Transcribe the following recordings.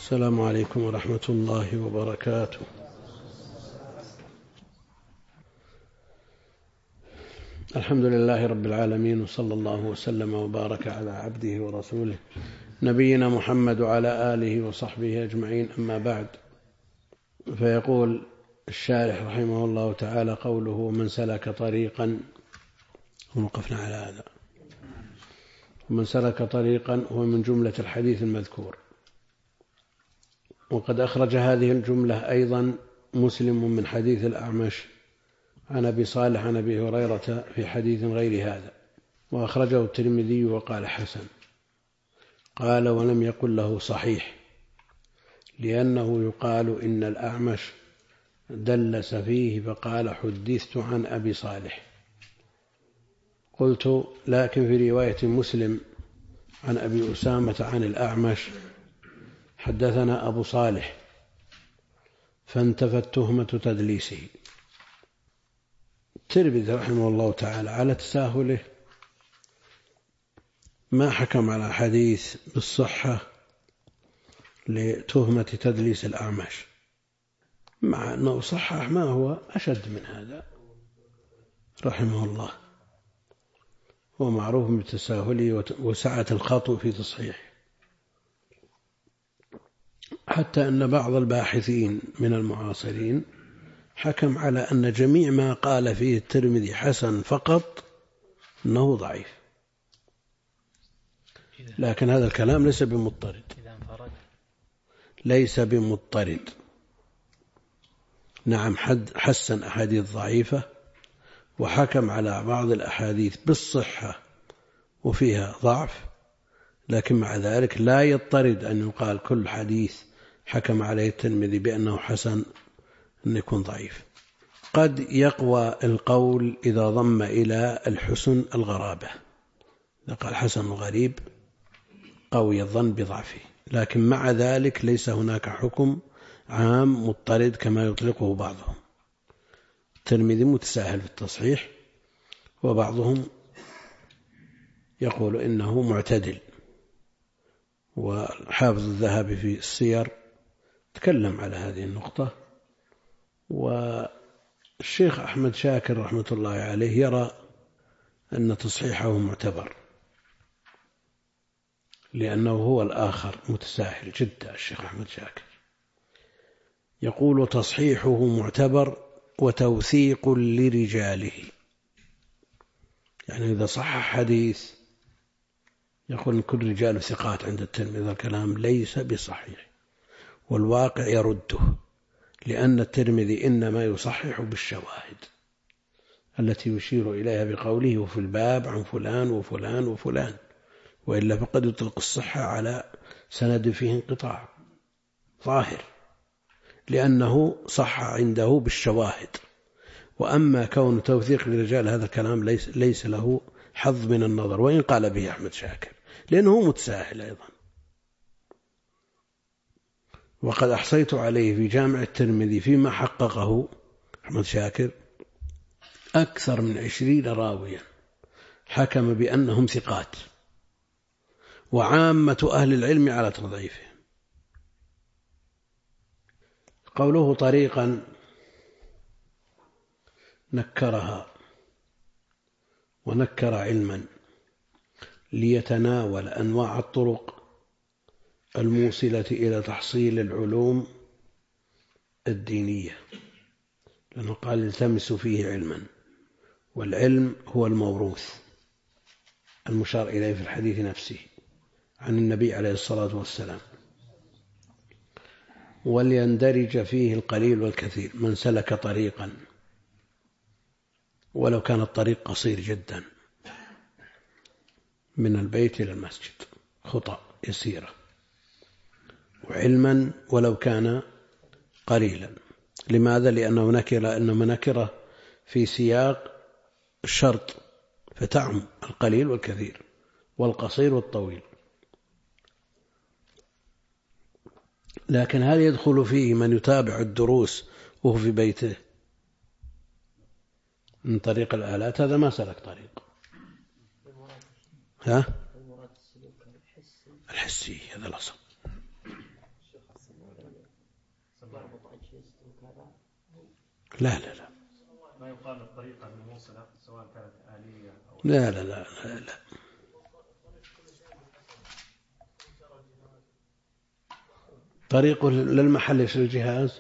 السلام عليكم ورحمة الله وبركاته. الحمد لله رب العالمين، وصلى الله وسلم وبارك على عبده ورسوله نبينا محمد وعلى آله وصحبه أجمعين، أما بعد. فيقول الشارح رحمه الله تعالى قوله: من سلك طريقا، ووقفنا على هذا، ومن سلك طريقا هو من جملة الحديث المذكور. وقد أخرج هذه الجملة أيضا مسلم من حديث الأعمش عن أبي صالح عن أبي هريرة في حديث غير هذا، وأخرجه الترمذي وقال حسن. قال: ولم يقل له صحيح، لأنه يقال إن الأعمش دلس فيه فقال: حدثت عن أبي صالح. قلت: لكن في رواية مسلم عن أبي أسامة عن الأعمش حدثنا أبو صالح، فانتفت تهمة تدليسه. الترمذي رحمه الله تعالى على تساهله ما حكم على حديث بالصحة لتهمة تدليس الأعمش، مع أنه صحح ما هو أشد من هذا رحمه الله، هو معروف بتساهله وسعة الخطو في تصحيحه، حتى أن بعض الباحثين من المعاصرين حكم على أن جميع ما قال فيه الترمذي حسن فقط أنه ضعيف. لكن هذا الكلام ليس بمضطرد، ليس بمضطرد. نعم، حسن أحاديث ضعيفة، وحكم على بعض الأحاديث بالصحة وفيها ضعف، لكن مع ذلك لا يضطرد أن يقال كل حديث حكم عليه الترمذي بأنه حسن أن يكون ضعيف. قد يقوى القول إذا ضم إلى الحسن الغرابة، إذا قال حسن غريب قوي الظن بضعفه، لكن مع ذلك ليس هناك حكم عام مضطرد كما يطلقه بعضهم. الترمذي متساهل في التصحيح، وبعضهم يقول إنه معتدل، وحافظ الذهبي في السير تكلم على هذه النقطة. والشيخ أحمد شاكر رحمة الله عليه يرى أن تصحيحه معتبر، لأنه هو الآخر متساهل جدا. الشيخ أحمد شاكر يقول: تصحيحه معتبر وتوثيق لرجاله، يعني إذا صح حديث يقول كل رجال ثقات عند الترمذي، هذا الكلام ليس بصحيح، والواقع يرده، لأن الترمذي إنما يصحح بالشواهد التي يشير إليها بقوله: وفي الباب عن فلان وفلان وفلان، وإلا فقد يطلق الصحة على سند فيه انقطاع ظاهر، لأنه صح عنده بالشواهد. وأما كون توثيق للرجال هذا الكلام ليس له حظ من النظر، وإن قال به أحمد شاكر، لأنه متساهل أيضا. وقد أحصيت عليه في جامع الترمذي فيما حققه أحمد شاكر أكثر من 20 راويا حكم بأنهم ثقات، وعامة أهل العلم على تضعيفه. قوله طريقا نكرها ونكر علما ليتناول أنواع الطرق الموصلة إلى تحصيل العلوم الدينية، لأنه قال: التمسوا فيه علما، والعلم هو الموروث المشار إليه في الحديث نفسه عن النبي عليه الصلاة والسلام. وليندرج فيه القليل والكثير. من سلك طريقا، ولو كان الطريق قصير جدا من البيت إلى المسجد، خطأ يسيرة، وعلما ولو كان قليلا. لماذا؟ لأنه نكر، إنما نكره في سياق الشرط، فتعم القليل والكثير والقصير والطويل. لكن هل يدخل فيه من يتابع الدروس وهو في بيته من طريق الآلات؟ هذا ما سلك طريق. الحسي هذا الأصل. لا لا لا ما يقال الطريقة الموصلة سواء كانت آلية أو لا لا لا لا, لا. طريقه للمحل ايش الجهاز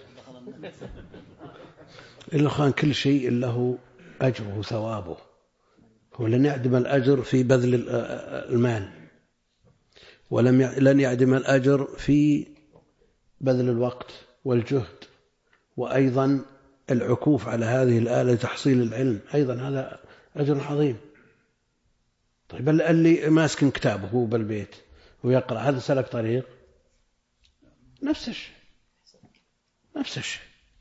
إلا خان كل شيء له أجره وثوابه، هو لن يعدم الأجر في بذل المال، لن يعدم الأجر في بذل الوقت والجهد، وأيضا العكوف على هذه الآلة لتحصيل العلم أيضا هذا أجر عظيم. طيب اللي ماسك كتابه هو بالبيت ويقرأ هذا سلك طريق؟ نفس الشيء نفس الشيء.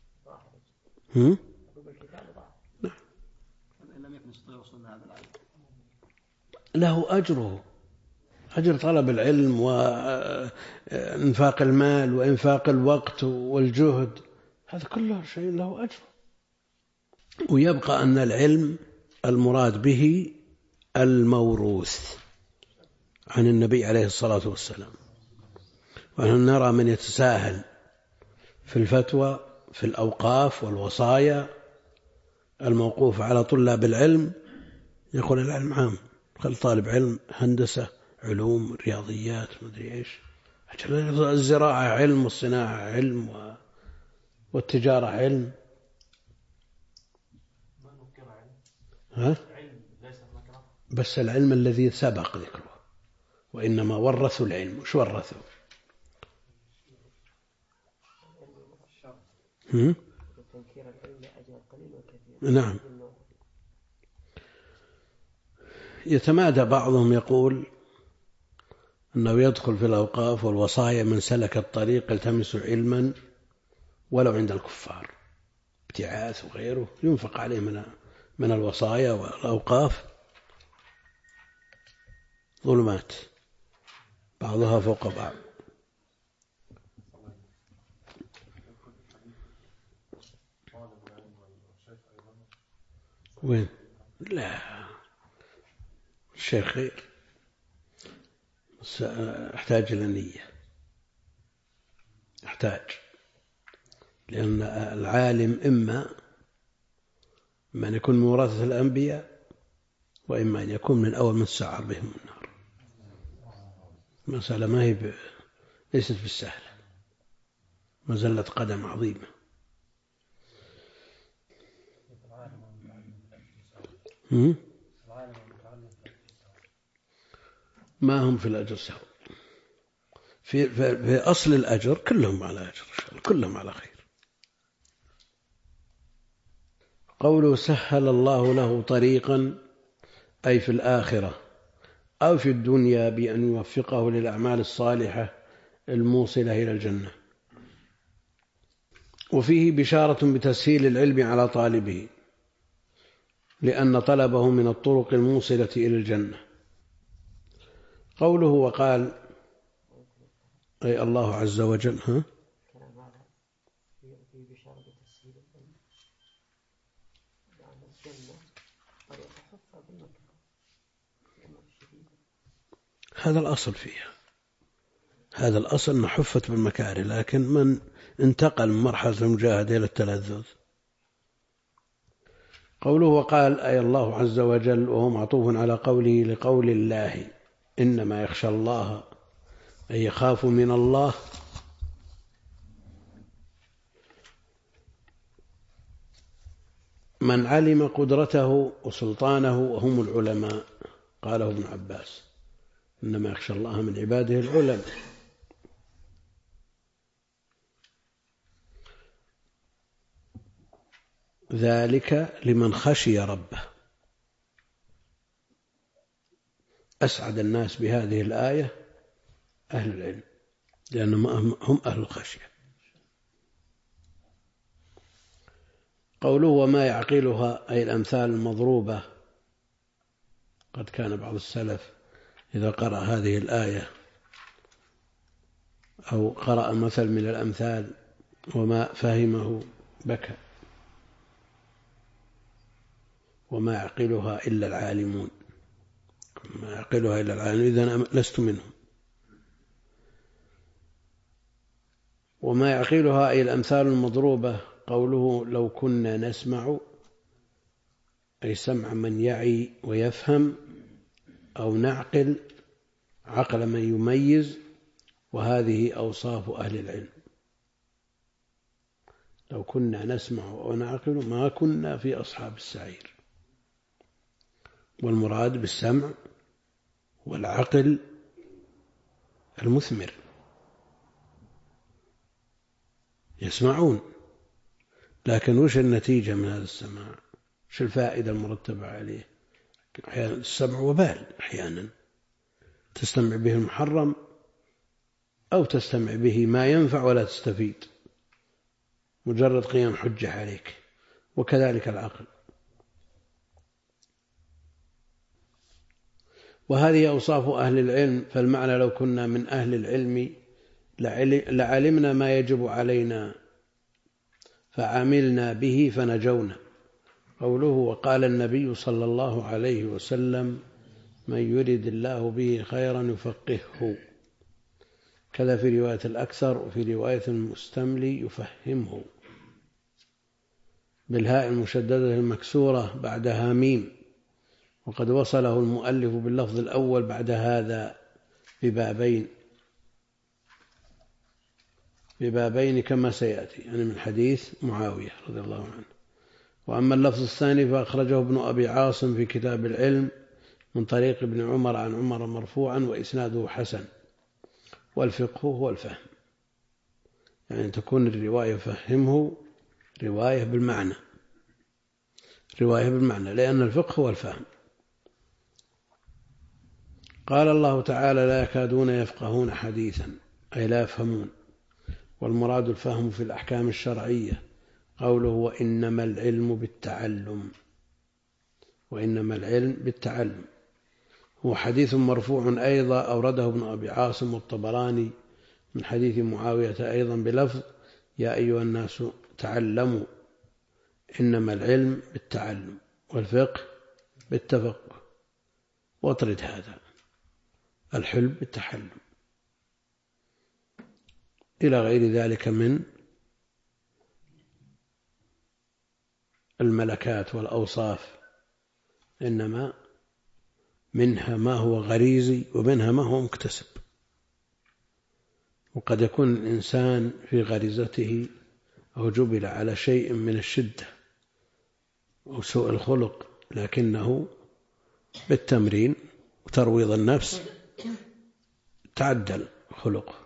له أجره، أجر طلب العلم وإنفاق المال وإنفاق الوقت والجهد، هذا كله شيء له أجر. ويبقى أن العلم المراد به الموروث عن النبي عليه الصلاة والسلام، ونحن نرى من يتساهل في الفتوى في الأوقاف والوصايا الموقوف على طلاب العلم، يقول العلم عام، خل طالب علم هندسة علوم رياضيات مدري إيش، الزراعة علم والصناعة علم والتجارة علم. ها؟ بس العلم الذي سبق ذكره، وإنما ورثوا العلم. وش ورثوا؟ نعم. يتمادى بعضهم يقول أنه يدخل في الأوقاف والوصايا من سلك الطريق يلتمس علما ولو عند الكفار، ابتعاث وغيره ينفق عليه من الوصايا والأوقاف ظلمات بعضها فوق بعض. وين؟ لا الشيخ خير، احتاج إلى نية، احتاج، لأن العالم إما من يكون مورثة الأنبياء وإما أن يكون من أول من سعر بهم النار. مسألة ما هي ليست بالسهلة، مزلة قدم عظيمة. ما هم في الأجر سواء، في أصل الأجر كلهم على أجر، كلهم على خير. قوله سهل الله له طريقا أي في الآخرة أو في الدنيا بأن يوفقه للأعمال الصالحة الموصلة إلى الجنة. وفيه بشارة بتسهيل العلم على طالبه لأن طلبه من الطرق الموصلة إلى الجنة. قوله وقال أي الله عز وجل هذا الأصل فيها، هذا الأصل أنه حفت بالمكاره، لكن من انتقل من مرحلة المجاهدة إلى التلذذ. قوله وقال أي الله عز وجل وهو معطوف على قوله لقول الله إنما يخشى الله أي يخاف من الله من علم قدرته وسلطانه وهم العلماء. قاله ابن عباس إنما يخشى الله من عباده العلماء. ذلك لمن خشي ربه. أسعد الناس بهذه الآية أهل العلم لأنهم هم أهل الخشية. قوله وما يعقلها أي الأمثال المضروبة. قد كان بعض السلف إذا قرأ هذه الآية أو قرأ مثل من الأمثال وما فهمه بكى. وما يعقلها إلا العالمون، ما يعقلها إلا العالمون، إذن لست منهم. وما يعقلها أي الأمثال المضروبة قوله لو كنا نسمع، أي سمع من يعي ويفهم، أو نعقل عقل من يميز، وهذه أوصاف أهل العلم. لو كنا نسمع ونعقل ما كنا في أصحاب السعير. والمراد بالسمع والعقل المثمر، يسمعون، لكن وش النتيجة من هذا السماع؟ وش الفائدة المرتبة عليه؟ أحيانا السمع وبال، أحيانا تستمع به المحرم أو تستمع به ما ينفع ولا تستفيد، مجرد قيام حجة عليك. وكذلك العقل. وهذه أوصاف أهل العلم. فالمعنى لو كنا من أهل العلم لعلمنا ما يجب علينا فعملنا به فنجونا. قوله وقال النبي صلى الله عليه وسلم من يرد الله به خيرا يفقهه، كذا في رواية الأكثر، وفي رواية المستملي يفهمه بالهاء المشددة المكسورة بعدها ميم. وقد وصله المؤلف باللفظ الأول بعد هذا ببابين كما سيأتي، يعني من حديث معاوية رضي الله عنه. وأما اللفظ الثاني فأخرجه ابن أبي عاصم في كتاب العلم من طريق ابن عمر عن عمر مرفوعا وإسناده حسن. والفقه هو الفهم، يعني تكون الرواية فهمه رواية بالمعنى، لأن الفقه هو الفهم. قال الله تعالى لا يكادون يفقهون حديثا، أي لا يفهمون. والمراد الفهم في الأحكام الشرعية. قوله وإنما العلم بالتعلم، هو حديث مرفوع أيضا أورده ابن أبي عاصم والطبراني من حديث معاوية أيضا بلفظ يا أيها الناس تعلموا، إنما العلم بالتعلم والفقه بالتفقه. واطرد هذا الحلم بالتحلم إلى غير ذلك من الملكات والأوصاف، إنما منها ما هو غريزي ومنها ما هو مكتسب. وقد يكون الإنسان في غريزته أو جبل على شيء من الشدة أو سوء الخلق، لكنه بالتمرين وترويض النفس تعدل خلقه.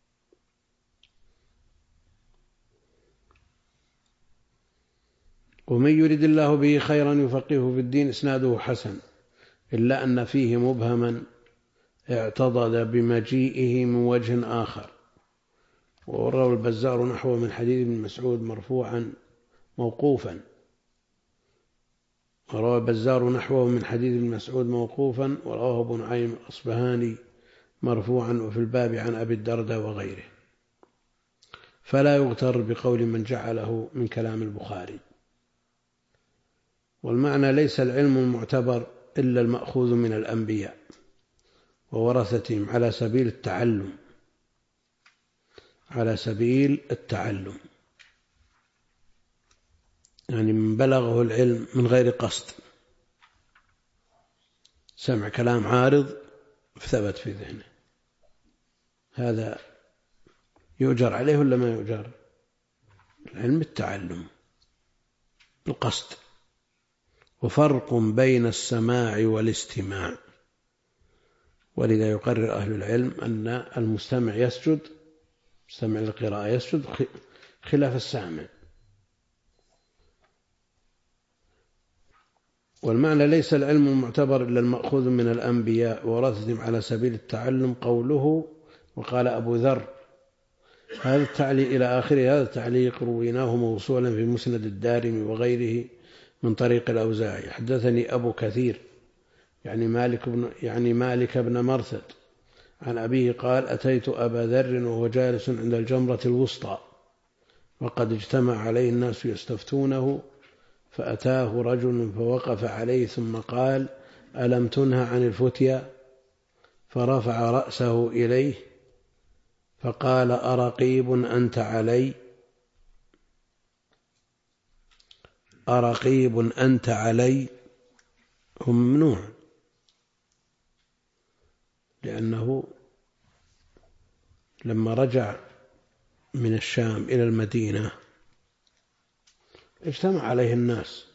ومن يرد الله به خيرا يفقهه في الدين إسناده حسن، إلا أن فيه مبهما اعتضد بمجيئه من وجه آخر. وروى البزار نحوه من حديث ابن مسعود مرفوعا موقوفا، ورواه ابن نعيم الأصبهاني مرفوعا وفي الباب عن أبي الدرداء وغيره. فلا يغتر بقول من جعله من كلام البخاري. والمعنى ليس العلم المعتبر إلا المأخوذ من الأنبياء وورثتهم على سبيل التعلم، يعني من بلغه العلم من غير قصد، سمع كلام عارض ثبت في ذهنه، هذا يؤجر عليه ولا ما يؤجر؟ العلم التعلم القصد. وفرق بين السماع والاستماع. ولذا يقرر أهل العلم أن المستمع يسجد، مستمع القراءة يسجد خلاف السامع. والمعنى ليس العلم المعتبر إلا المأخوذ من الأنبياء وورثتهم على سبيل التعلم. قوله وقال أبو ذر، هذا التعليق إلى آخره. هذا التعليق رويناه موصولا في مسند الدارمي وغيره من طريق الأوزاعي. حدثني أبو كثير يعني مالك بن مرثد عن أبيه قال أتيت أبا ذر وهو جالس عند الجمرة الوسطى وقد اجتمع عليه الناس يستفتونه، فأتاه رجل فوقف عليه ثم قال ألم تنهى عن الفتيا؟ فرفع رأسه إليه فقال أرقيب أنت علي، أرقيب أنت علي هو ممنوع، لأنه لما رجع من الشام إلى المدينة اجتمع عليه الناس،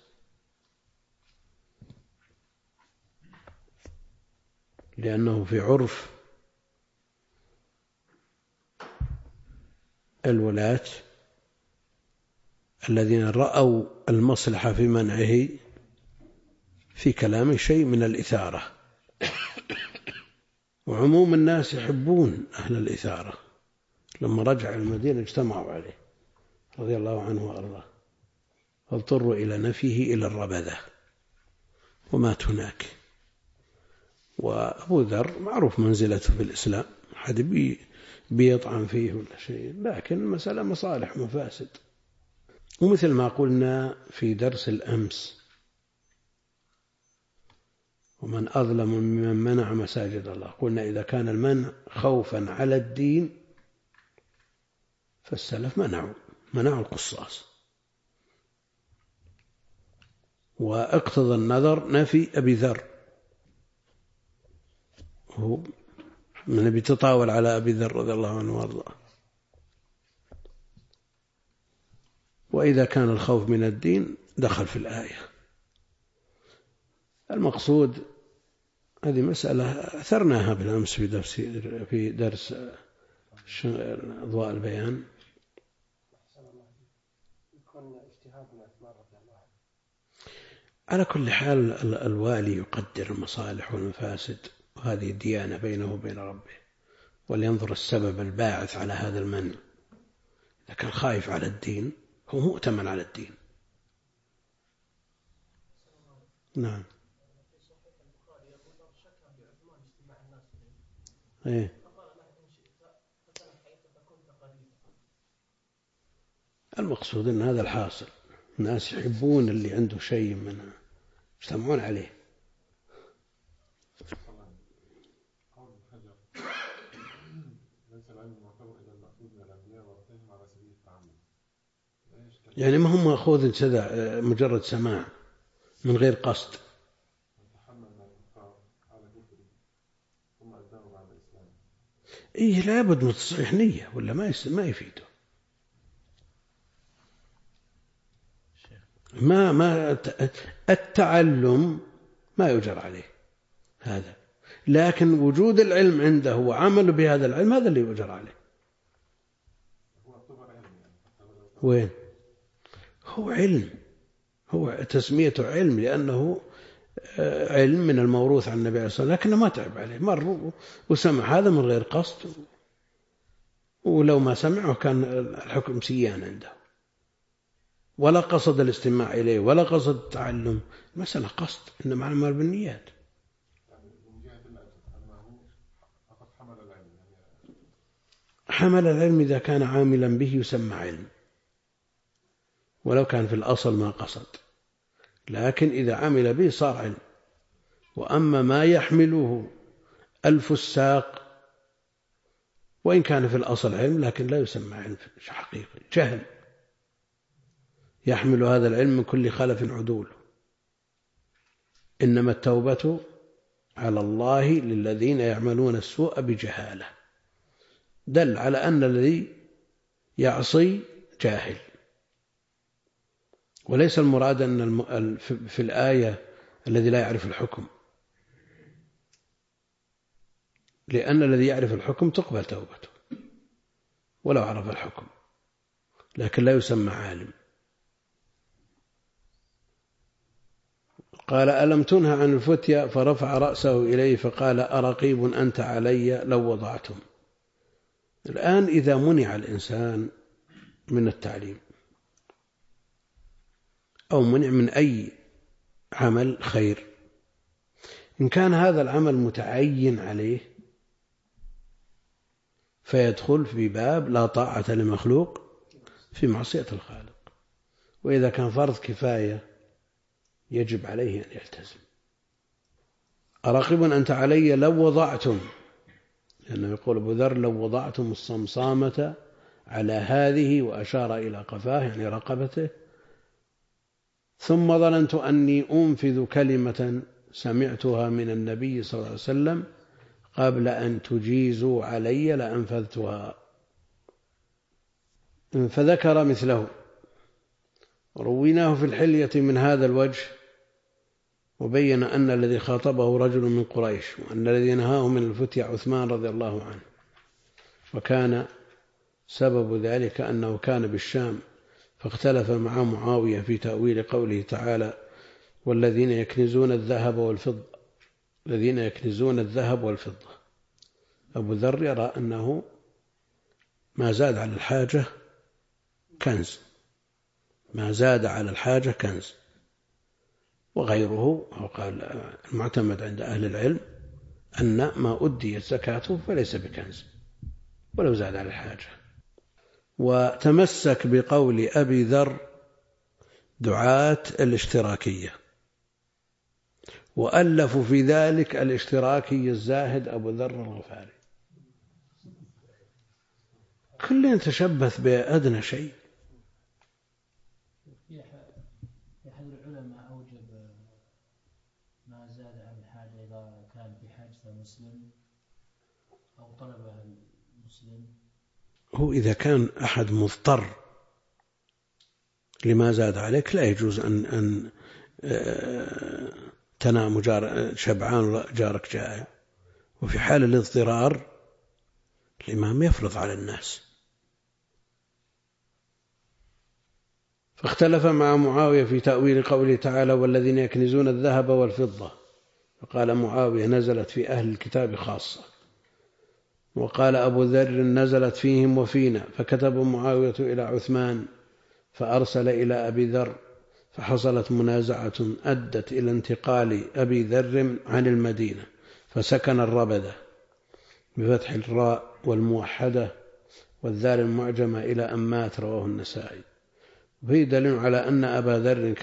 لأنه في عرف الولاة الذين رأوا المصلحة في منعه في كلام شيء من الإثارة، وعموم الناس يحبون أهل الإثارة. لما رجع المدينة اجتمعوا عليه رضي الله عنه وأرضاه، فاضطروا إلى نفيه إلى الربذة ومات هناك. وأبو ذر معروف منزلته في الإسلام، حد بيطعن فيه ولا شيء، لكن المسألة مصالح ومفاسد. ومثل ما قلنا في درس الأمس: ومن أظلم ممن منع مساجد الله. قلنا إذا كان المنع خوفا على الدين فالسلف منعوا القصاص، واقتضى النذر نفي أبي ذر، هو من بيتطاول على أبي ذر رضي الله عنه وارضاه. وإذا كان الخوف من الدين دخل في الآية. المقصود هذه مسألة أثرناها بالأمس في درس أضواء البيان. على كل حال الوالي يقدر المصالح والمفاسد، وهذه الديانة بينه وبين ربه، ولينظر السبب الباعث على هذا المنع. إذا كان خايف على الدين هو مؤتمن على الدين. نعم. إيه؟ المقصود أن هذا الحاصل، الناس يحبون اللي عنده شيء منه يجتمعون عليه. يعني ما هم مأخوذ مجرد سماع من غير قصد. إيه لابد من تصحيح نية ولا ما يفيده. ما التعلم ما يجر عليه هذا، لكن وجود العلم عنده وعمله بهذا العلم هذا اللي يجر عليه. وين هو علم، هو تسميته علم لأنه علم من الموروث عن النبي عليه الصلاة والسلام، لكنه ما تعب عليه، مر وسمع هذا من غير قصد، ولو ما سمعه كان الحكم سيان عنده، ولا قصد الاستماع إليه ولا قصد التعلم. مسألة قصد، إنما الأعمال بالنيات. حمل العلم إذا كان عاملا به يسمى علم، ولو كان في الأصل ما قصد، لكن إذا عمل به صار علم. وأما ما يحمله الفساق وإن كان في الأصل علم لكن لا يسمى علم حقيقي، جهل، يحمل هذا العلم من كل خلف عدول. إنما التوبة على الله للذين يعملون السوء بجهالة، دل على أن الذي يعصي جاهل. وليس المراد أن في الآية الذي لا يعرف الحكم، لأن الذي يعرف الحكم تقبل توبته ولو عرف الحكم، لكن لا يسمى عالم. قال: ألم تنه عن الفتيا؟ فرفع رأسه إليه فقال: أرقيب أنت علي لو وضعتم. الآن إذا منع الإنسان من التعليم أو منع من أي عمل خير، إن كان هذا العمل متعين عليه فيدخل في باب لا طاعة لمخلوق في معصية الخالق. وإذا كان فرض كفاية يجب عليه أن يلتزم. أراقب أنت علي لو وضعتم، لأنه يقول أبو ذر: لو وضعتم الصمصامة على هذه، وأشار إلى قفاه يعني رقبته، ثم ظننت أني أنفذ كلمة سمعتها من النبي صلى الله عليه وسلم قبل أن تجيزوا علي لأنفذتها. فذكر مثله. رويناه في الحلية من هذا الوجه، وبين أن الذي خاطبه رجل من قريش، وأن الذي نهاه من الفتية عثمان رضي الله عنه، وكان سبب ذلك أنه كان بالشام فاختلف مع معاوية في تأويل قوله تعالى: والذين يكنزون الذهب والفضة، الذين يكنزون الذهب والفضة. أبو ذر يرى أنه ما زاد على الحاجة كنز، ما زاد على الحاجة كنز. وغيره قال المعتمد عند أهل العلم أن ما أديت زكاته فليس بكنز ولو زاد على الحاجة. وتمسك بقول أبي ذر دعاة الاشتراكية، وألفوا في ذلك الاشتراكي الزاهد أبو ذر الغفاري. كل يتشبث بأدنى شيء. في أحد العلماء أوجب ما زاد عن الحاجة إذا كان بحاجة المسلم أو طلبها المسلم. هو إذا كان أحد مضطر لما زاد عليك لا يجوز أن تنام شبعان جارك جائع. وفي حال الاضطرار الإمام يفرض على الناس. فاختلف مع معاوية في تأويل قوله تعالى: والذين يكنزون الذهب والفضة. فقال معاوية: نزلت في أهل الكتاب خاصة. وقال أبو ذر: نزلت فيهم وفينا. فكتب معاوية إلى عثمان فأرسل إلى أبي ذر، فحصلت منازعة أدت إلى انتقال أبي ذر عن المدينة، فسكن الربدة بفتح الراء والموحدة والذال المعجمة إلى أن مات. رواه النسائي. وفيه دليل على أن أبا ذر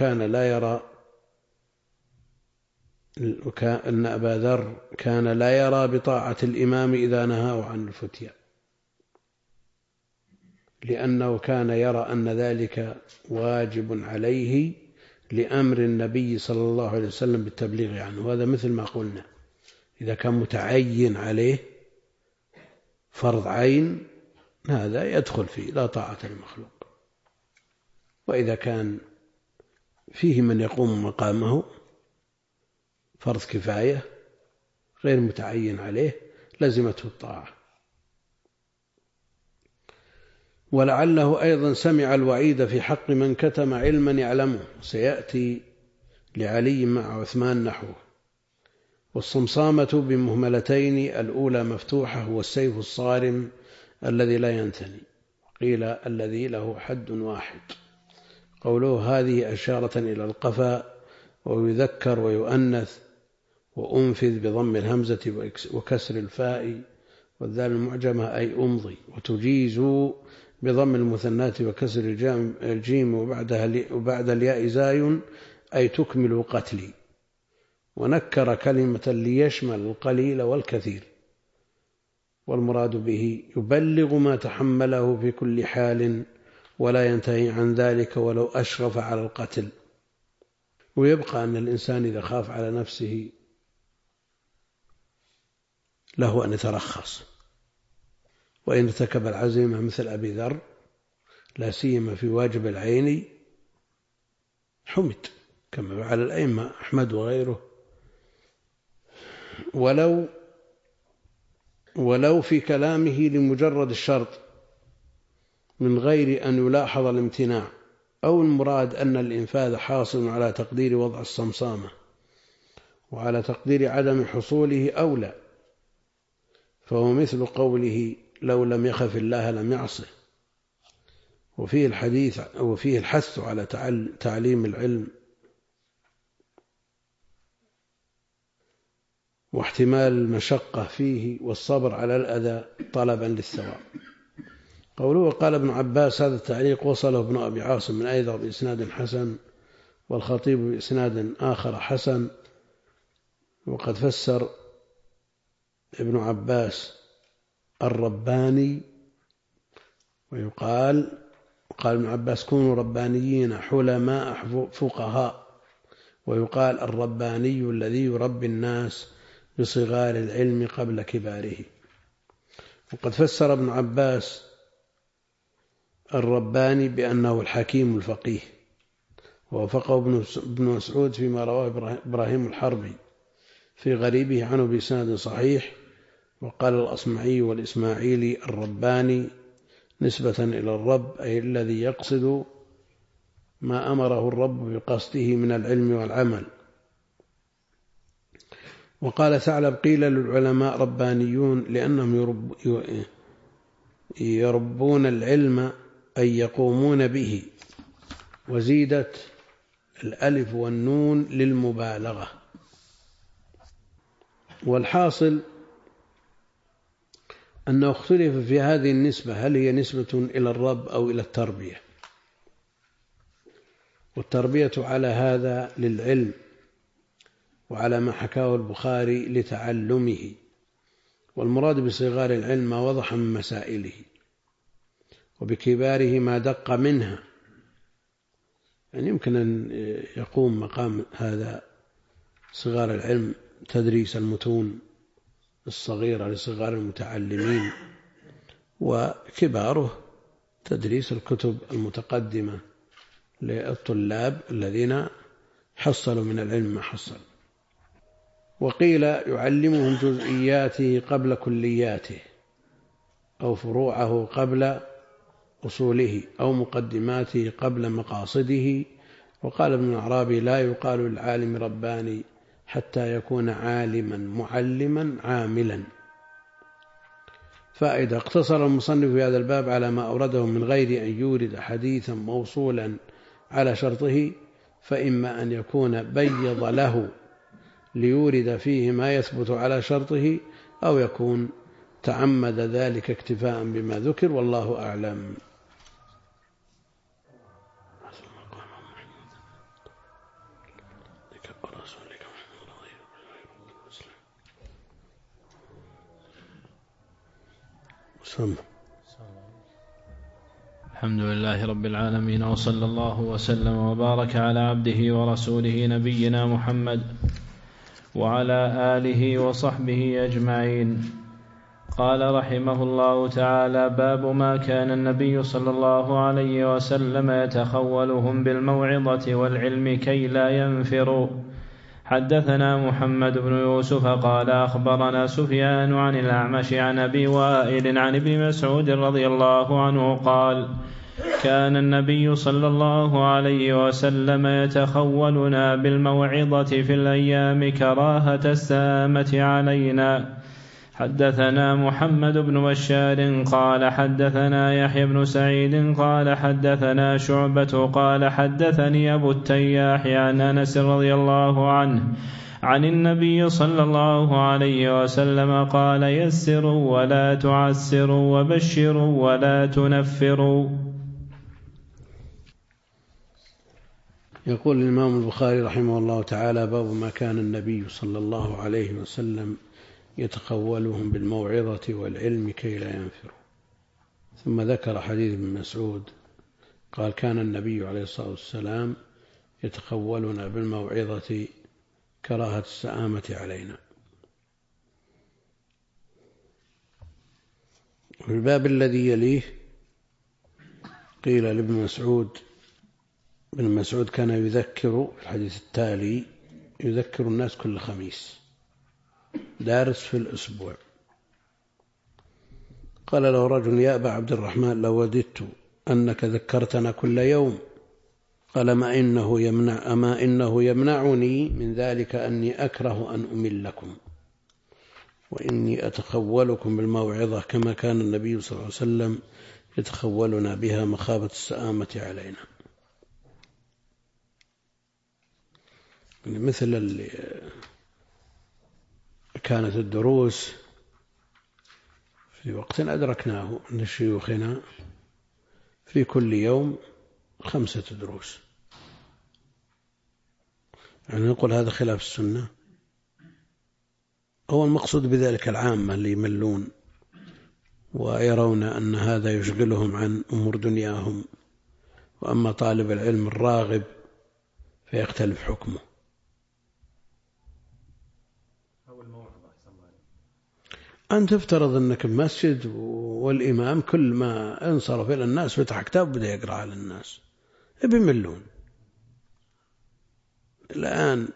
كان لا يرى بطاعة الإمام إذا نهاه عن الفتيا، لأنه كان يرى أن ذلك واجب عليه لأمر النبي صلى الله عليه وسلم بالتبليغ عنه. هذا مثل ما قلنا، إذا كان متعين عليه فرض عين هذا يدخل فيه لا طاعة للمخلوق. وإذا كان فيه من يقوم مقامه فرض كفاية غير متعين عليه لزمته الطاعة. ولعله أيضا سمع الوعيد في حق من كتم علما يعلمه، سيأتي لعلي مع عثمان نحوه. والصمصامة بمهملتين، الأولى مفتوحة هو السيف الصارم الذي لا ينثني، قيل الذي له حد واحد. قوله هذه أشارة إلى القفا، ويذكر ويؤنث وأنفذ بضم الهمزة وكسر الفاء والذال المعجمة أي أمضي، وتجيز بضم المثنات وكسر الجيم وبعد الياء زاي أي تكمل قتلي. ونكر كلمة ليشمل القليل والكثير، والمراد به يبلغ ما تحمله في كل حال ولا ينتهي عن ذلك ولو أشرف على القتل. ويبقى أن الإنسان إذا خاف على نفسه له أن يترخص، وإن ارتكب العزيمة مثل أبي ذر لا سيما في واجب العين حمد كما فعل الأئمة أحمد وغيره، ولو في كلامه لمجرد الشرط من غير أن يلاحظ الامتناع، أو المراد أن الإنفاذ حاصل على تقدير وضع الصمصامة وعلى تقدير عدم حصوله أو لا، فهو مثل قوله لو لم يخف الله لم يعصه. وفيه الحث على تعليم العلم واحتمال المشقة فيه والصبر على الأذى طلبا للثواب. قوله قال ابن عباس، هذا التعليق وصله ابن أبي عاصم من أيضا بإسناد حسن، والخطيب بإسناد آخر حسن. وقد فسر ابن عباس الرباني، ويقال قال ابن عباس كونوا ربانيين حلماء فقهاء، ويقال الرباني الذي يربي الناس بصغار العلم قبل كباره. وقد فسر ابن عباس الرباني بأنه الحكيم الفقيه، ووافقه ابن مسعود فيما رواه إبراهيم الحربي في غريبه عنه بإسناد صحيح. وقال الأصمعي والإسماعيلي الرباني نسبة إلى الرب، أي الذي يقصد ما أمره الرب بقصده من العلم والعمل. وقال ثعلب قيل للعلماء ربانيون لأنهم يربون العلم أي يقومون به، وزيدت الألف والنون للمبالغة. والحاصل أنه اختلف في هذه النسبة، هل هي نسبة إلى الرب أو إلى التربية؟ والتربية على هذا للعلم، وعلى ما حكاه البخاري لتعلمه، والمراد بصغار العلم ما وضح من مسائله، وبكباره ما دق منها. يعني يمكن أن يقوم مقام هذا صغار العلم تدريس المتون الصغيرة لصغار المتعلمين، وكباره تدريس الكتب المتقدمة للطلاب الذين حصلوا من العلم ما حصل. وقيل يعلمهم جزئياته قبل كلياته، أو فروعه قبل أصوله، أو مقدماته قبل مقاصده. وقال ابن الأعرابي لا يقال للعالم رباني حتى يكون عالما معلما عاملا. فإذا اقتصر المصنف في هذا الباب على ما أورده من غير أن يورد حديثا موصولا على شرطه، فإما أن يكون بيض له ليورد فيه ما يثبت على شرطه، أو يكون تعمد ذلك اكتفاء بما ذكر، والله أعلم. الحمد لله رب العالمين، وصلى الله وسلم وبارك على عبده ورسوله نبينا محمد وعلى آله وصحبه أجمعين. قال رحمه الله تعالى: باب ما كان النبي صلى الله عليه وسلم يتخولهم بالموعظة والعلم كي لا ينفروا. حدثنا محمد بن يوسف قال أخبرنا سفيان عن الأعمش عن أبي وائل عن ابن مسعود رضي الله عنه قال: كان النبي صلى الله عليه وسلم يتخولنا بالموعظة في الأيام كراهة السامة علينا. حدثنا محمد بن بشار قال حدثنا يحيى بن سعيد قال حدثنا شعبة قال حدثني أبو التياح عن أنس رضي الله عنه عن النبي صلى الله عليه وسلم قال: يسروا ولا تعسروا وبشروا ولا تنفروا. يقول الإمام البخاري رحمه الله تعالى: باب ما كان النبي صلى الله عليه وسلم يتخولهم بالموعظة والعلم كي لا ينفروا. ثم ذكر حديث ابن مسعود قال: كان النبي عليه الصلاة والسلام يتخولنا بالموعظة كراهة السآمة علينا. في الباب الذي يليه قيل لابن مسعود: ابن مسعود كان يذكر في الحديث التالي يذكر الناس كل خميس، دارس في الأسبوع. قال له رجل: يا أبا عبد الرحمن لو وددت أنك ذكرتنا كل يوم. قال: أما إنه يمنعني من ذلك أني أكره أن أملكم، وإني أتخولكم بالموعظة كما كان النبي صلى الله عليه وسلم يتخولنا بها مخافة السآمة علينا. مثل اللي كانت الدروس في وقت أدركناه من شيوخنا في كل يوم 5 دروس. يعني نقول هذا خلاف السنة؟ هو المقصود بذلك العامة اللي يملون ويرون أن هذا يشغلهم عن أمور دنياهم، وأما طالب العلم الراغب فيختلف حكمه. أن تفترض أنك مسجد والإمام كل ما انصرف إلى الناس فتح كتاب بدأ يقرأ على الناس، بيملون. الآن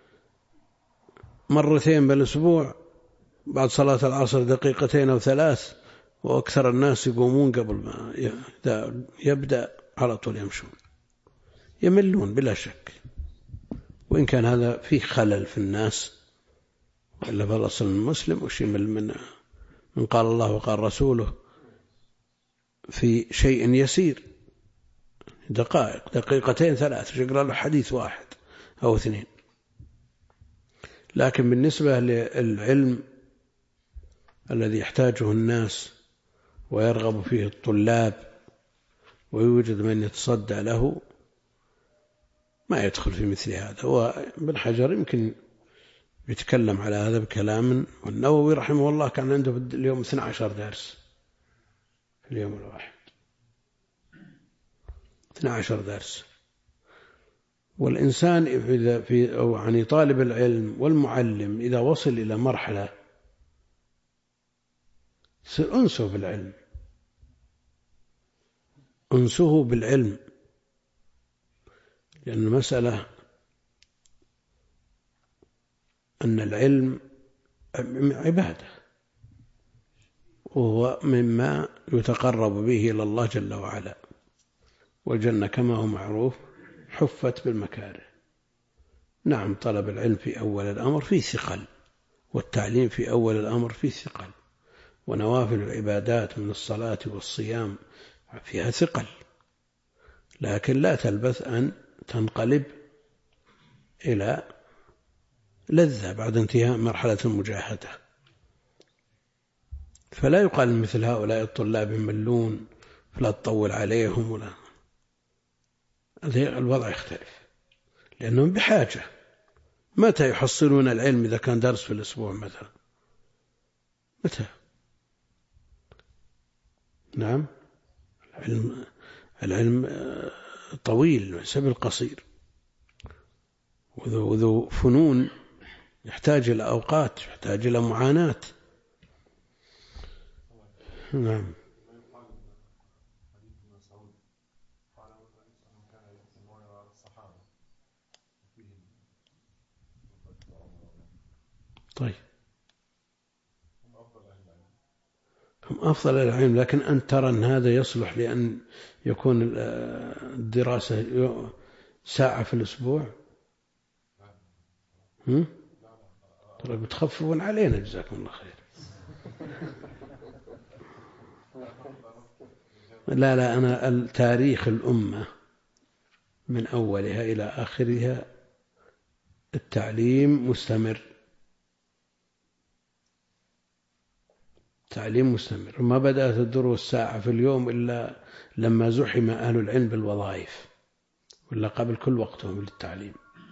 مرتين بالأسبوع بعد صلاة العصر 2 أو 3 وأكثر الناس يقومون قبل ما يبدأ على طول يمشون، يملون بلا شك. وإن كان هذا فيه خلل في الناس، إلا فالأصل المسلم وش يمل من قال الله وقال رسوله في شيء يسير، دقائق 2 3 يقرأ له حديث 1 أو 2. لكن بالنسبة للعلم الذي يحتاجه الناس ويرغب فيه الطلاب ويوجد من يتصدى له، ما يدخل في مثل هذا. وابن حجر يمكن يتكلم على هذا بكلام، والنووي رحمه الله كان عنده في اليوم 12 درس في اليوم الواحد، 12 درس. والإنسان أو يعني طالب العلم والمعلم إذا وصل إلى مرحلة يصير أنسه بالعلم، أنسه بالعلم، لأن المسألة أن العلم عبادة، وهو مما يتقرب به إلى الله جل وعلا. والجنة كما هو معروف حفت بالمكاره. نعم، طلب العلم في أول الأمر فيه ثقل، والتعليم في أول الأمر فيه ثقل، ونوافل العبادات من الصلاة والصيام فيها ثقل، لكن لا تلبث أن تنقلب إلى لذة بعد انتهاء مرحلة المجاهدة. فلا يقال مثل هؤلاء الطلاب يملون فلا تطول عليهم، ولا الوضع يختلف، لأنهم بحاجة. متى يحصلون العلم إذا كان درس في الأسبوع مثلا؟ متى؟ نعم، العلم طويل ليس بالقصير، وذو فنون يحتاج إلى أوقات، يحتاج إلى معاناة. نعم. طيب، هم أفضل العلم، لكن أن ترى أن هذا يصلح لأن يكون الدراسة ساعة في الأسبوع؟ ترى بتخففون علينا، جزاكم الله خير. لا أنا تاريخ الأمة من أولها إلى آخرها التعليم مستمر، تعليم مستمر. وما بدأت الدروس ساعة في اليوم إلا لما زحم أهل العلم بالوظائف، ولا قبل كل وقتهم للتعليم.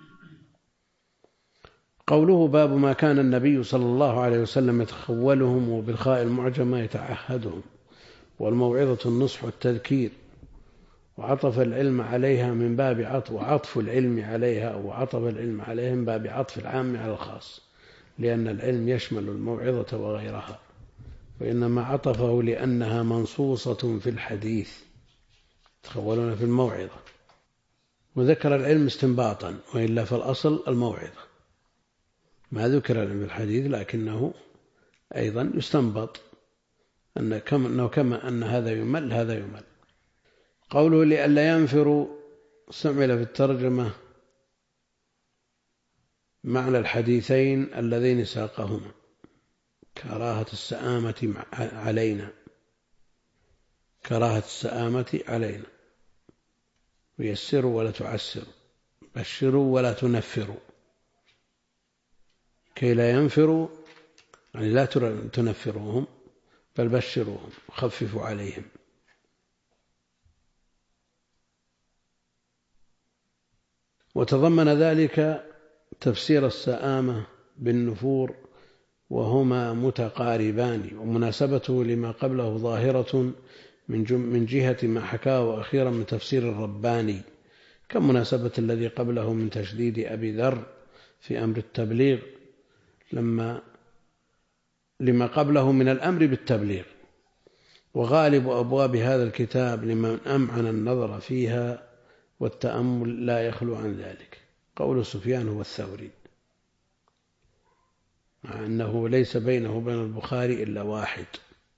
قوله باب ما كان النبي صلى الله عليه وسلم يتخولهم، وبالخاء المعجمة يتعهدهم، والموعظة النصح والتذكير، وعطف العلم عليها من باب وعطف العلم عليها، وعطف العلم عليها من باب عطف العام على الخاص، لأن العلم يشمل الموعظة وغيرها، وإنما عطفه لأنها منصوصة في الحديث، تخولون في الموعظة. وذكر العلم استنباطا، وإلا فالأصل الموعظة. ما ذكر العلم في الحديث، لكنه أيضا يستنبط أنه كما أن هذا يمل هذا يمل. قوله لئلا ينفروا استعمل في الترجمة معنى الحديثين اللذين ساقهما، كراهة السآمة علينا، كراهة السآمة علينا، ويسروا ولا تعسروا، بشروا ولا تنفروا، كي لا ينفروا يعني لا تنفروهم بل بشروهم وخففوا عليهم. وتضمن ذلك تفسير السآمة بالنفور وهما متقاربان، ومناسبته لما قبله ظاهرة من جهة ما حكاه أخيرا من تفسير الرباني، كمناسبة الذي قبله من تشديد أبي ذر في أمر التبليغ لما قبله من الأمر بالتبليغ. وغالب أبواب هذا الكتاب لمن أمعن النظر فيها والتأمل لا يخلو عن ذلك. قول سفيان هو الثوري، مع أنه ليس بينه وبين البخاري إلا واحد،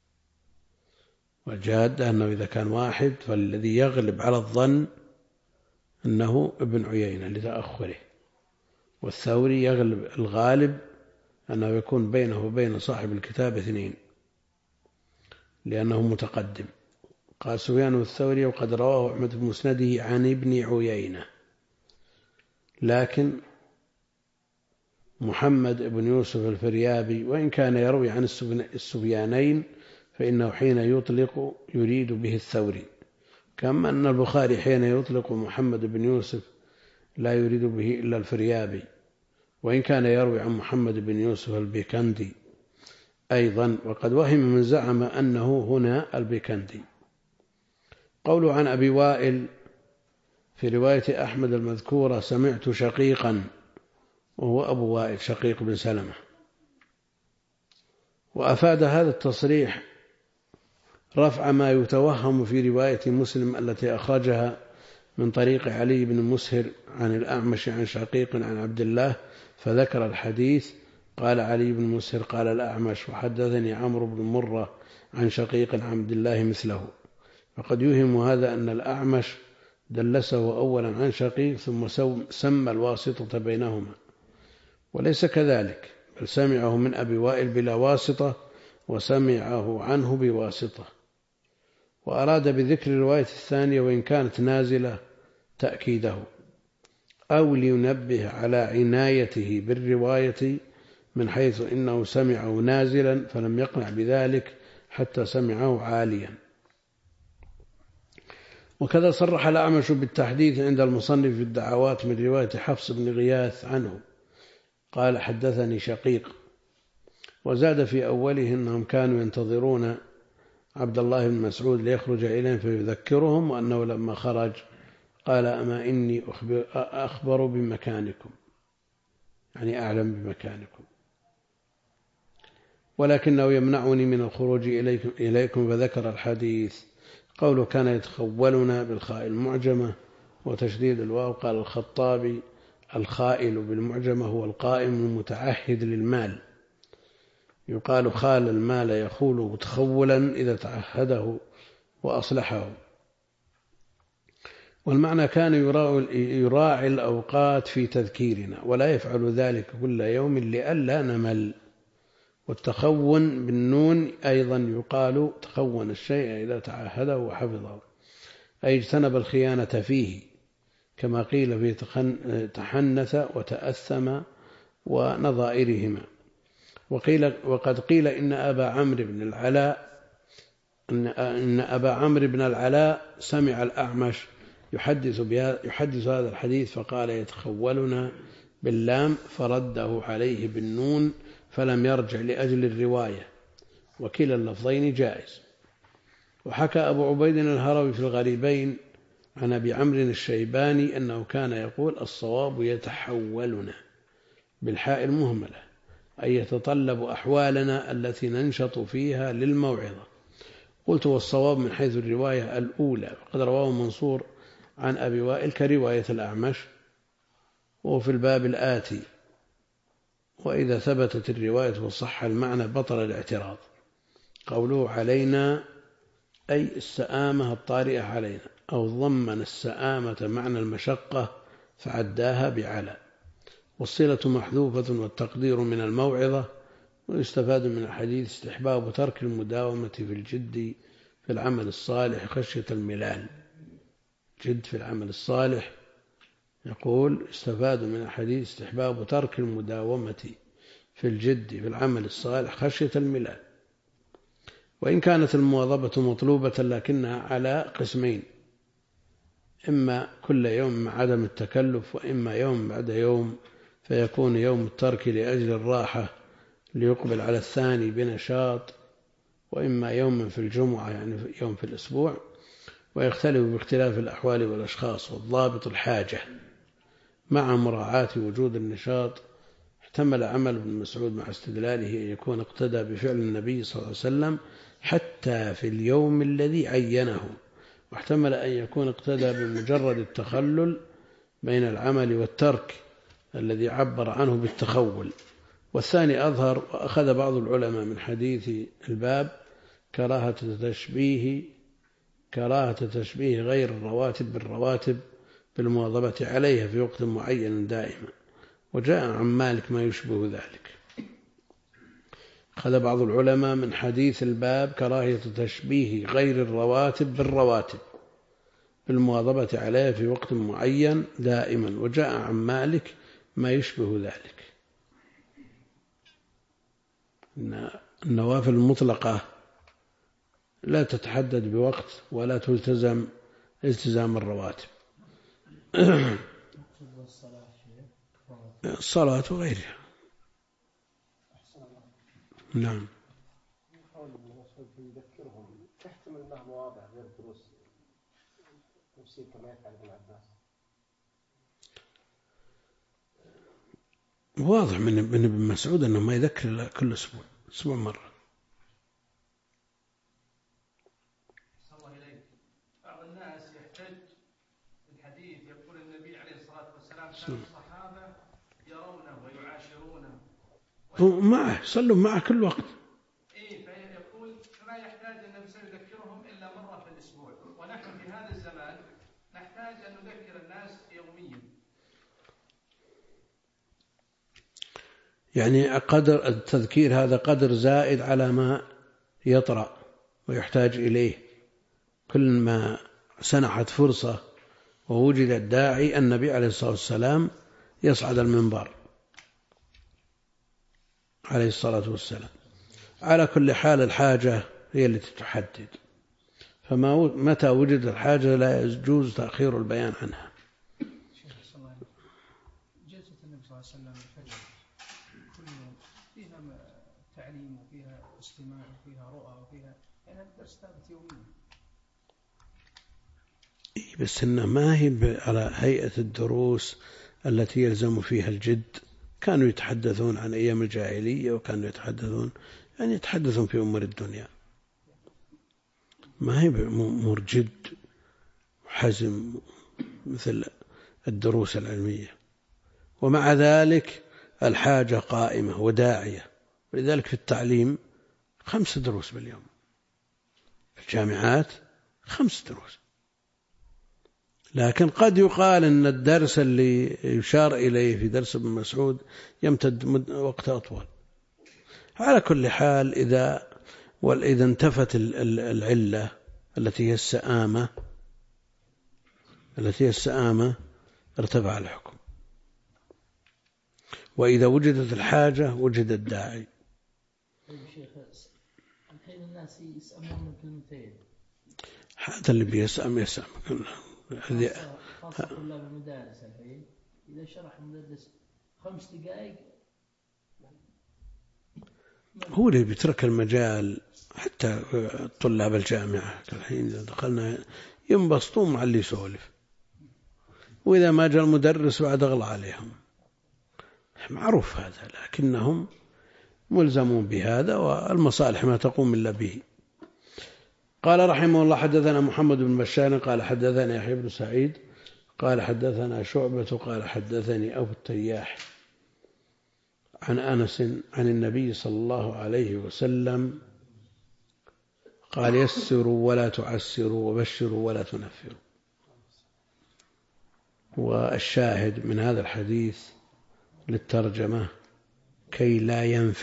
والجاد أنه إذا كان واحد فالذي يغلب على الظن أنه ابن عيينة لتأخره، والثوري يغلب الغالب أنه يكون بينه وبين صاحب الكتاب 2 لأنه متقدم. قال سفيان الثوري وقد رواه أحمد في مسنده عن ابن عيينة، لكن محمد بن يوسف الفريابي وإن كان يروي عن السفيانين فإنه حين يطلق يريد به الثوري، كما أن البخاري حين يطلق محمد بن يوسف لا يريد به إلا الفريابي، وإن كان يروي عن محمد بن يوسف البيكندي أيضا، وقد وهم من زعم أنه هنا البيكندي. قوله عن أبي وائل في رواية أحمد المذكورة سمعت شقيقا، وهو أبو وائل شقيق بن سلمة. وأفاد هذا التصريح رفع ما يتوهم في رواية مسلم التي أخرجها من طريق علي بن مسهر عن الأعمش عن شقيق عن عبد الله، فذكر الحديث قال علي بن مسهر قال الأعمش وحدثني عمرو بن مرة عن شقيق عن عبد الله مثله. فقد يوهم هذا أن الأعمش دلسه أولا عن شقيق ثم سمى الواسطة بينهما، وليس كذلك، بل سمعه من أبي وائل بلا واسطة وسمعه عنه بواسطة. وأراد بذكر الرواية الثانية وإن كانت نازلة تأكيده، أو لينبه على عنايته بالرواية من حيث إنه سمعه نازلا فلم يقنع بذلك حتى سمعه عاليا. وكذا صرح الأعمش بالتحديث عند المصنف في الدعوات من رواية حفص بن غياث عنه قال حدثني شقيق، وزاد في أوله أنهم كانوا ينتظرون عبد الله بن مسعود ليخرج إليهم فيذكرهم، وأنه لما خرج قال أما إني أخبر بمكانكم، يعني أعلم بمكانكم، ولكنه يمنعني من الخروج إليكم، فذكر الحديث. قوله كان يتخولنا بالخاء المعجمة وتشديد الواو. قال الخطابي الخائل بالمعجمة هو القائم المتعهد للمال، يقال خال المال يخوله تخولا إذا تعهده وأصلحه. والمعنى كان يراعي الأوقات في تذكيرنا ولا يفعل ذلك كل يوم لئلا نمل. والتخون بالنون أيضا يقال تخون الشيء إذا تعهده وحفظه، أي اجتنب الخيانة فيه، كما قيل في تحنث وتأثم ونظائرهما. وقد قيل إن أبا عمرو بن العلاء سمع الأعمش يحدث هذا الحديث فقال يتخولنا باللام فرده عليه بالنون فلم يرجع لأجل الرواية، وكلا اللفظين جائز. وحكى أبو عبيد الهروي في الغريبين عن أبي عمرو الشيباني أنه كان يقول الصواب يتحولنا بالحاء المهملة، أي يتطلب أحوالنا التي ننشط فيها للموعظة. قلت والصواب من حيث الرواية الأولى، وقد رواه منصور عن أبي وائل كرواية الأعمش، وفي الباب الآتي. وإذا ثبتت الرواية وصح المعنى بطل الاعتراض. قوله علينا أي السآمة الطارئة علينا، أو ضمن السآمة معنى المشقة فعداها بعلى، والصلة محذوفة والتقدير من الموعظة. ويستفاد من الحديث استحباب ترك المداومة في الجد في العمل الصالح خشية الملال. جد في العمل الصالح، يقول استفاد من الحديث استحباب ترك المداومة في الجد في العمل الصالح خشية الملال. وإن كانت المواظبة مطلوبة لكنها على قسمين، إما كل يوم مع عدم التكلف، وإما يوم بعد يوم، فيكون يوم الترك لأجل الراحة ليقبل على الثاني بنشاط، وإما يوم في الجمعة يعني يوم في الأسبوع، ويختلف باختلاف الأحوال والأشخاص، والضابط الحاجة مع مراعاة وجود النشاط. احتمل عمل ابن مسعود مع استدلاله أن يكون اقتدى بفعل النبي صلى الله عليه وسلم حتى في اليوم الذي عينه، واحتمل أن يكون اقتدى بمجرد التخلل بين العمل والترك الذي عبر عنه بالتخول. والثاني أظهر. وأخذ بعض العلماء من حديث الباب كراهة تشبيه غير الرواتب بالرواتب بالمواظبة عليها في وقت معين دائما، وجاء عن مالك ما يشبه ذلك. أخذ بعض العلماء من حديث الباب كراهية تشبيه غير الرواتب بالرواتب بالمواظبة عليها في وقت معين دائما، وجاء عن مالك ما يشبه ذلك. إن النوافل المطلقة لا تتحدد بوقت ولا تلتزم التزام الرواتب. الصلاة وغيرها. نعم. تحتمل معه مواضع غير دروس تفسير كما يفعل ابن عباس. واضح من ابن مسعود أنه ما يذكر كل أسبوع مرة. الله إليك. بعض الناس يحتج الحديث يقول النبي عليه الصلاة والسلام كان الصحابة يرونه ويعاشرونه معه صلوا معه كل وقت. فيقول فما يحتاج النبي صلى الله عليه وسلم يذكرهم إلا مرة في الأسبوع، ونحن في هذا الزمان نحتاج أن نذكر الناس يوميا. يعني قدر التذكير هذا قدر زائد على ما يطرأ ويحتاج إليه. كل ما سنحت فرصة ووجد الداعي النبي عليه الصلاة والسلام يصعد المنبر عليه الصلاة والسلام. على كل حال الحاجة هي التي تحدد، متى وجد الحاجة لا يجوز تأخير البيان عنها. جلسة النبي صلى الله عليه وسلم الفجر كل يوم فيها تعليم وفيها استماع وفيها رؤى وفيها يعني الدرس ثابت يوميا. بس إنه ما هي على هيئة الدروس التي يلزم فيها الجد. كانوا يتحدثون عن أيام الجاهلية، وكانوا يتحدثون في أمور الدنيا، ما هي بأمور جد وحزم مثل الدروس العلمية. ومع ذلك الحاجة قائمة وداعية، ولذلك في التعليم 5 دروس باليوم، في الجامعات 5 دروس. لكن قد يقال أن الدرس اللي يشار إليه في درس ابن مسعود يمتد وقت أطول. على كل حال إذا انتفت العلة التي هي السآمة ارتفع الحكم، وإذا وجدت الحاجة وجد الداعي. طيب شيخ، الحين الناس يسأمون من كلمتين، هذا اللي بيسأم خاصة طلاب المدارس. الحين إذا شرح المدرس 5 دقائق هو اللي بيترك المجال. حتى طلاب الجامعة الحين إذا دخلنا ينبسطون مع اللي يسولف، وإذا ما جاء المدرس بعد أغلى عليهم. معروف هذا، لكنهم ملزمون بهذا، والمصالح ما تقوم إلا به. قال رحمه الله: حدثنا محمد بن بشار قال حدثنا يحيى بن سعيد قال حدثنا شعبة قال حدثني أبو التياح عن أنس عن النبي صلى الله عليه وسلم قال: يسروا ولا تعسروا وبشروا ولا تنفروا. والشاهد من هذا الحديث للترجمة كي لا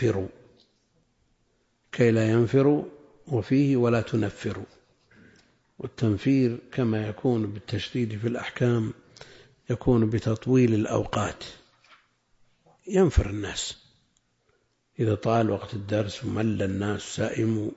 ينفروا، وفيه ولا تنفروا. والتنفير كما يكون بالتشديد في الأحكام يكون بتطويل الأوقات. ينفر الناس إذا طال وقت الدرس ومل الناس سائموا،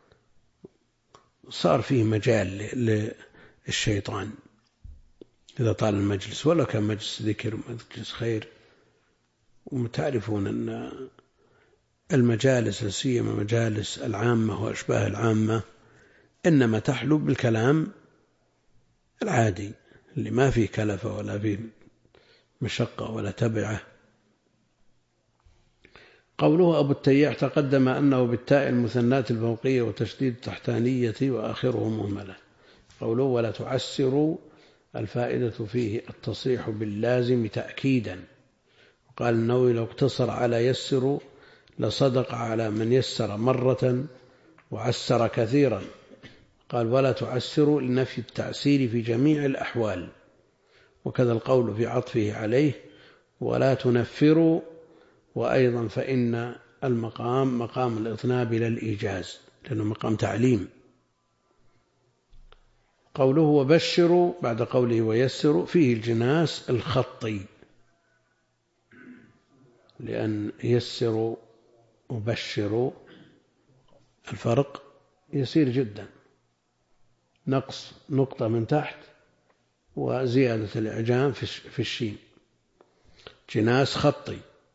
صار فيه مجال للشيطان إذا طال المجلس، ولو كان مجلس ذكر ومجلس خير. وتعرفون أن المجالس سيما مجالس العامة وأشباه العامة إنما تحلو بالكلام العادي اللي ما فيه كلفة ولا فيه مشقة ولا تبعة. قوله أبو التياح تقدم أنه بالتاء المثناة الفوقية وتشديد التحتانية وآخره مهملة. قوله ولا تعسروا الفائدة فيه التصريح باللازم تأكيدا. قال النووي لو اقتصر على يسروا لصدق على من يسر مرة وعسر كثيرا. قال ولا تعسروا لنفي التعسير في جميع الأحوال. وكذا القول في عطفه عليه ولا تنفروا. وأيضا فإن المقام مقام الإطناب لا الإيجاز لأنه مقام تعليم. قوله وبشروا بعد قوله ويسروا فيه الجناس الخطي لأن يسروا وبشروا الفرق يسير جدا، نقص نقطة من تحت وزيادة الإعجام في الشين، جناس خطي.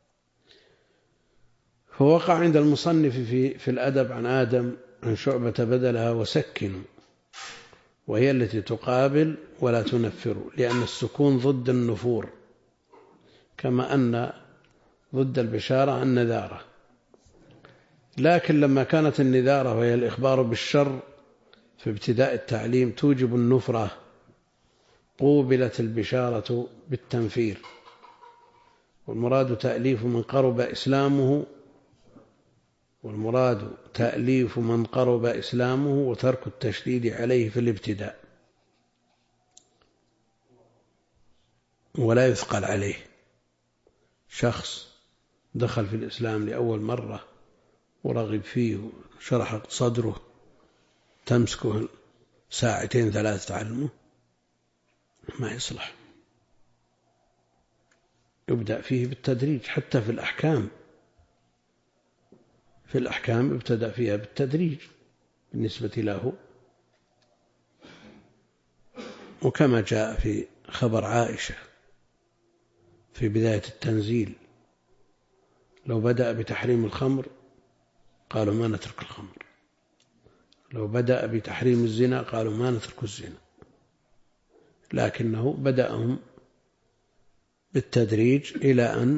فوقع عند المصنف في الأدب عن آدم عن شعبة بدلها وسكنوا، وهي التي تقابل ولا تنفروا لأن السكون ضد النفور كما أن ضد البشارة النذارة. لكن لما كانت النذارة وهي الإخبار بالشر في ابتداء التعليم توجب النفرة قوبلت البشارة بالتنفير. والمراد تأليف من قرب إسلامه وترك التشديد عليه في الابتداء ولا يثقل عليه. شخص دخل في الإسلام لأول مرة ورغب فيه شرح صدره تمسكه ساعتين ثلاث تعلمه ما يصلح. يبدأ فيه بالتدريج حتى في الأحكام ابتدأ فيها بالتدريج بالنسبة له. وكما جاء في خبر عائشة في بداية التنزيل لو بدأ بتحريم الخمر قالوا ما نترك الخمر، لو بدأ بتحريم الزنا قالوا ما نترك الزنا، لكنه بدأهم بالتدريج إلى أن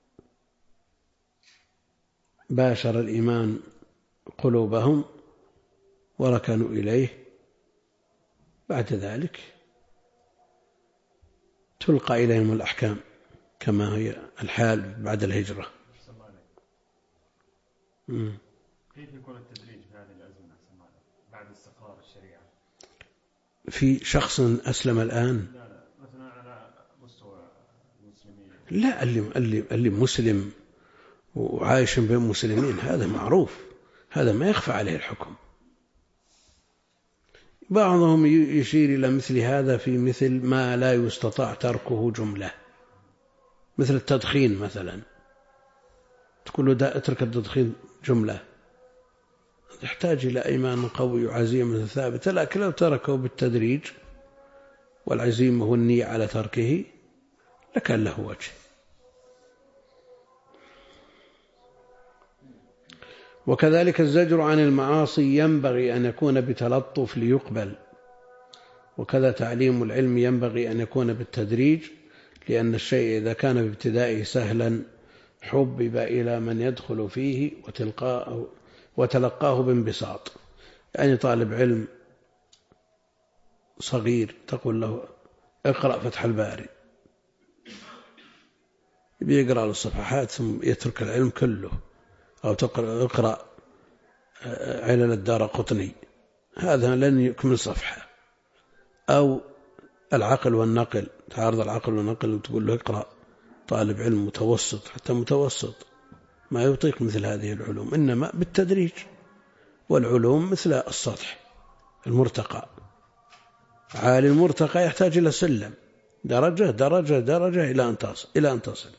باشر الإيمان قلوبهم وركنوا إليه. بعد ذلك تلقى إليهم الأحكام كما هي الحال بعد الهجرة. كيف يكون التدريج في هذه الأزمنة بعد استقرار الشريعة؟ في شخص أسلم الآن؟ لا مثلا على مستوى المسلمين. لا اللي مسلم وعايش بين مسلمين هذا معروف، هذا ما يخفى عليه الحكم. بعضهم يشير إلى مثل هذا في مثل ما لا يستطاع تركه جملة، مثل التدخين مثلا، تقول له اترك التدخين جملة، يحتاج إلى إيمان قوي وعزيمة ثابتة. لكن لو تركه بالتدريج والعزيمة والنية على تركه لكان له وجه. وكذلك الزجر عن المعاصي ينبغي أن يكون بتلطف ليقبل، وكذا تعليم العلم ينبغي أن يكون بالتدريج، لأن الشيء إذا كان بابتدائه سهلا حبب إلى من يدخل فيه وتلقاه بانبساط. يعني طالب علم صغير تقول له اقرأ فتح الباري، بيقرأ الصفحات ثم يترك العلم كله، أو اقرأ علل الدارقطني هذا لن يكمل صفحة، أو العقل والنقل تعارض العقل والنقل وتقول له اقرأ. طالب علم متوسط حتى متوسط ما يطيق مثل هذه العلوم، إنما بالتدريج. والعلوم مثل السطح المرتقى، عالي المرتقى يحتاج إلى سلم درجة درجة درجة إلى أن تصل.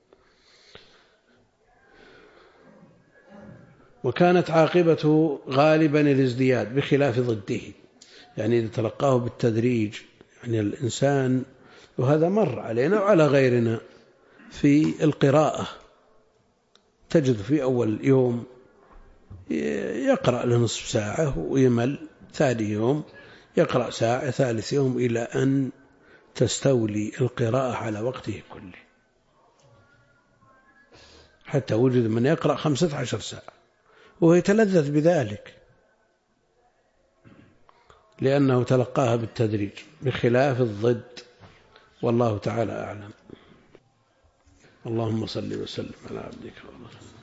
وكانت عاقبته غالبا الازدياد بخلاف ضده. يعني إذا تلقاه بالتدريج يعني الإنسان، وهذا مر علينا وعلى غيرنا في القراءة، تجد في أول يوم يقرأ لنصف ساعة ويمل، ثاني يوم يقرأ ساعة، ثالث يوم إلى أن تستولي القراءة على وقته كله، حتى وجد من يقرأ 15 ساعة وهو يتلذذ بذلك لأنه تلقاها بالتدريج بخلاف الضد، والله تعالى أعلم. اللهم صل وسلم على عبدك ورسولك.